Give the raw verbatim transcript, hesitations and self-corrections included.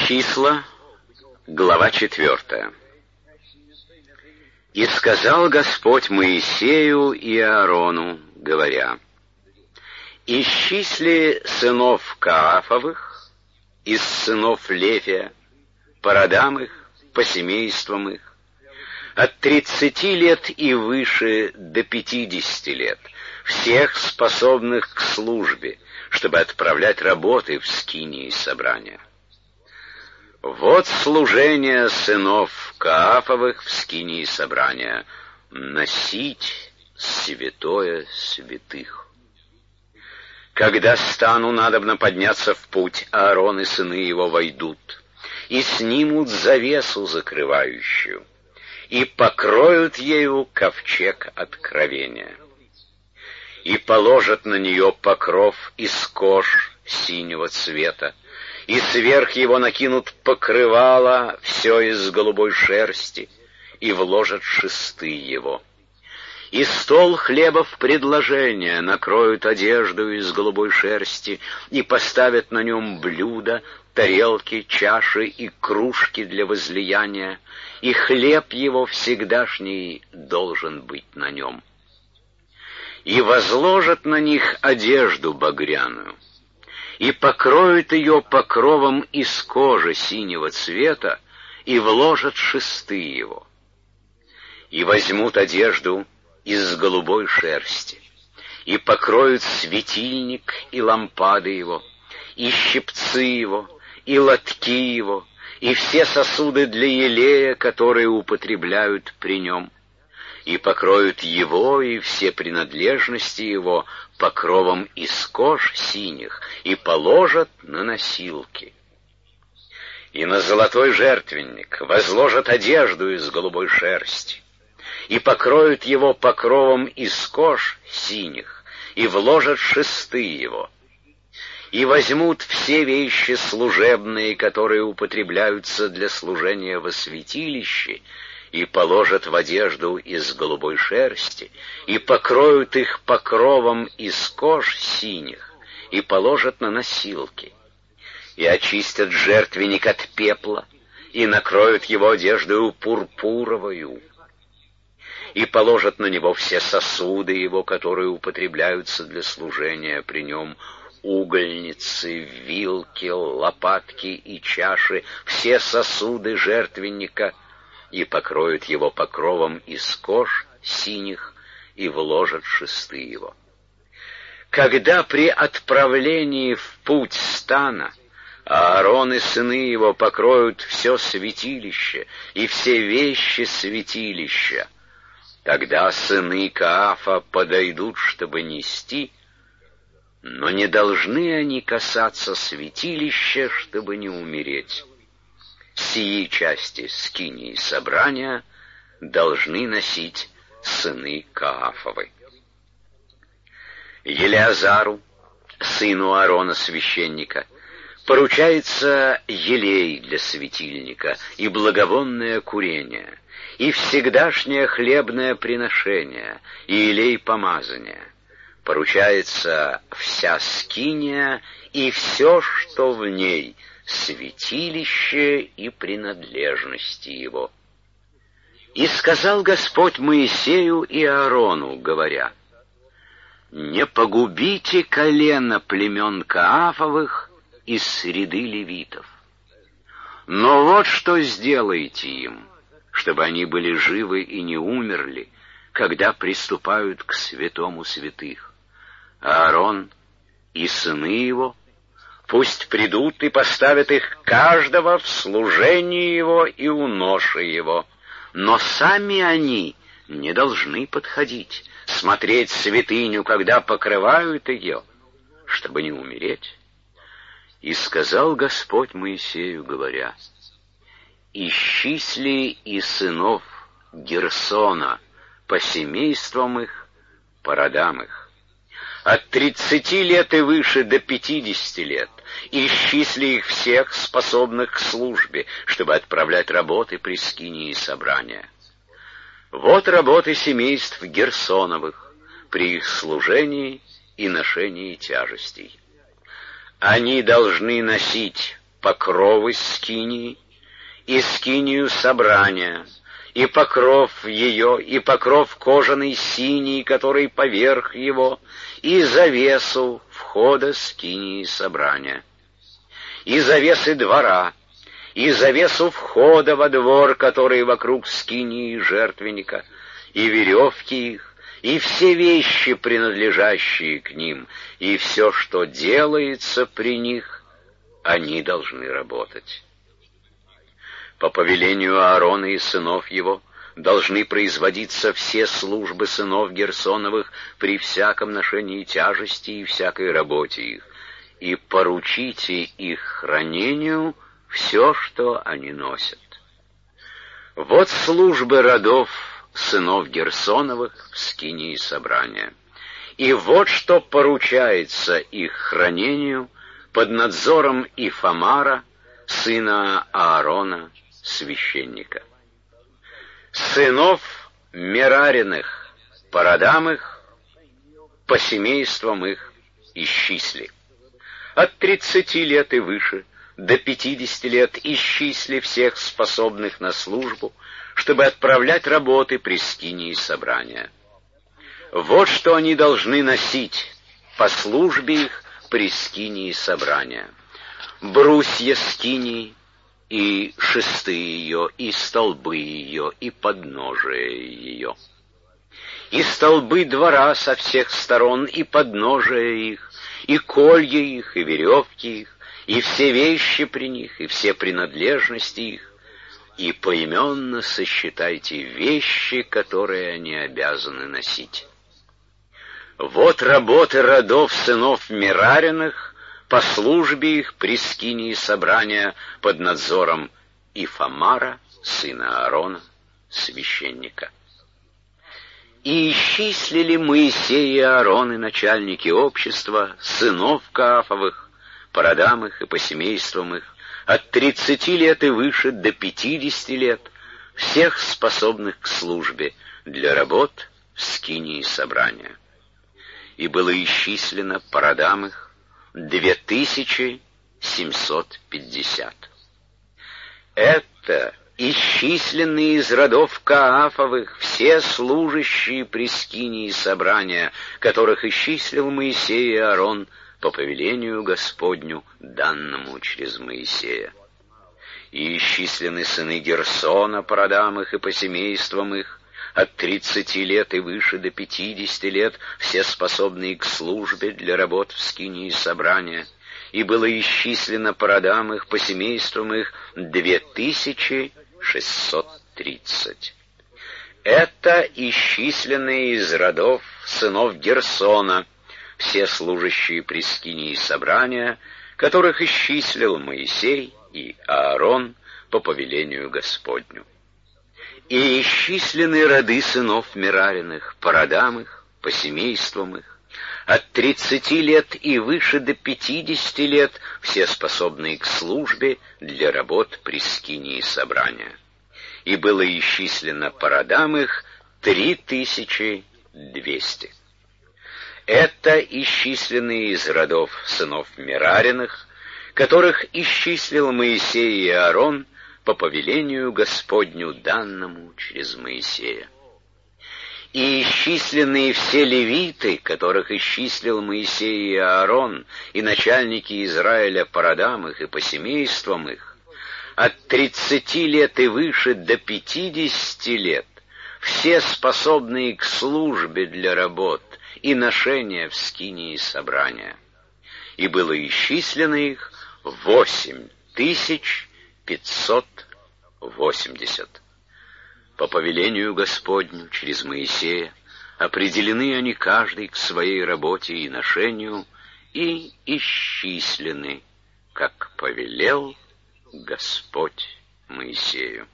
Числа, глава четвертая. «И сказал Господь Моисею и Аарону, говоря: исчисли сынов Каафовых из сынов Левия, по родам их, по семействам их, от тридцати лет и выше до пятидесяти лет, всех способных к службе, чтобы отправлять работы в скинии собрания. Вот служение сынов Каафовых в скинии собрания — носить святое святых. Когда стану надобно подняться в путь, Аарон и сыны его войдут, и снимут завесу закрывающую, и покроют ею ковчег откровения, и положат на нее покров из кож синего цвета, и сверх его накинут покрывало все из голубой шерсти, и вложат шесты его. И стол хлебов предложения накроют одежду из голубой шерсти, и поставят на нем блюда, тарелки, чаши и кружки для возлияния, и хлеб его всегдашний должен быть на нем. И возложат на них одежду багряную, и покроют ее покровом из кожи синего цвета, и вложат шесты его. И возьмут одежду из голубой шерсти, и покроют светильник и лампады его, и щипцы его, и лотки его, и все сосуды для елея, которые употребляют при нем, и покроют его и все принадлежности его покровом из кож синих, и положат на носилки. И на золотой жертвенник возложат одежду из голубой шерсти, и покроют его покровом из кож синих, и вложат шесты его. И возьмут все вещи служебные, которые употребляются для служения во святилище, и положат в одежду из голубой шерсти, и покроют их покровом из кож синих, и положат на носилки, и очистят жертвенник от пепла, и накроют его одеждою пурпуровою, и положат на него все сосуды его, которые употребляются для служения при нем, угольницы, вилки, лопатки и чаши, все сосуды жертвенника, и покроют его покровом из кож синих, и вложат шесты его. Когда при отправлении в путь стана Аарон и сыны его покроют все святилище и все вещи святилища, тогда сыны Каафа подойдут, чтобы нести, но не должны они касаться святилища, чтобы не умереть. Сии части скинии собрания должны носить сыны Каафовы. Елеазару, сыну Аарона священника, поручается елей для светильника и благовонное курение, и всегдашнее хлебное приношение, и елей помазания. Поручается вся скиния и все, что в ней, святилище и принадлежности его. И сказал Господь Моисею и Аарону, говоря: не погубите колено племен Каафовых из среды левитов. Но вот что сделайте им, чтобы они были живы и не умерли, когда приступают к святому святых. Аарон и сыны его пусть придут и поставят их каждого в служении его и у ноши его, но сами они не должны подходить, смотреть святыню, когда покрывают ее, чтобы не умереть. И сказал Господь Моисею, говоря: исчисли и сынов Герсона по семействам их, по родам их, от тридцати лет и выше до пятидесяти лет, исчисли их всех, способных к службе, чтобы отправлять работы при скинии собрания. Вот работы семейств Герсоновых при их служении и ношении тяжестей. Они должны носить покровы скинии, и скинию собрания, и покров ее, и покров кожаный синий, который поверх его, и завесу входа скинии собрания, и завесы двора, и завесу входа во двор, который вокруг скинии жертвенника, и веревки их, и все вещи, принадлежащие к ним, и все, что делается при них, они должны работать. По повелению Аарона и сынов его должны производиться все службы сынов Герсоновых при всяком ношении тяжести и всякой работе их, и поручите их хранению все, что они носят. Вот службы родов сынов Герсоновых в скинии собрания. И вот что поручается их хранению под надзором Ифамара, сына Аарона, священника. Сынов Мерариных по родам их, по семействам их исчисли. От тридцати лет и выше до пятидесяти лет исчисли всех способных на службу, чтобы отправлять работы при скинии собрания. Вот что они должны носить по службе их при скинии собрания: брусья скинии, и шесты ее, и столбы ее, и подножие ее, и столбы двора со всех сторон, и подножие их, и колья их, и веревки их, и все вещи при них, и все принадлежности их, и поименно сосчитайте вещи, которые они обязаны носить. Вот работы родов сынов Мерариных по службе их при скинии собрания под надзором Ифамара, сына Аарона, священника. И исчислили Моисей и Аарон и начальники общества сынов Каафовых по родам их и по семействам их, от тридцати лет и выше до пятидесяти лет, всех способных к службе для работ в скинии собрания. И было исчислено по родам их две тысячи семьсот пятьдесят. Это исчисленные из родов Каафовых все служащие при скинии собрания, которых исчислил Моисей и Аарон по повелению Господню, данному через Моисея. И исчислены сыны Герсона по родам их и по семействам их, от тридцати лет и выше до пятидесяти лет, все способные к службе для работ в скинии собрания, и было исчислено по родам их, по семействам их, две тысячи шестьсот тридцать. Это исчисленные из родов сынов Герсона, все служащие при скинии собрания, которых исчислил Моисей и Аарон по повелению Господню. И исчислены роды сынов Мерариных по родам их, по семействам их, от тридцати лет и выше до пятидесяти лет, все способные к службе для работ при скинии собрания. И было исчислено по родам их три тысячи двести. Это исчисленные из родов сынов Мерариных, которых исчислил Моисей и Аарон по повелению Господню, данному через Моисея. И исчисленные все левиты, которых исчислил Моисей и Аарон, и начальники Израиля по родам их и по семействам их, от тридцати лет и выше до пятидесяти лет, все способные к службе для работ и ношения в скинии собрания. И было исчислено их восемь тысяч пятьсот восемьдесят. По повелению Господню через Моисея определены они каждый к своей работе и ношению и исчислены, как повелел Господь Моисею.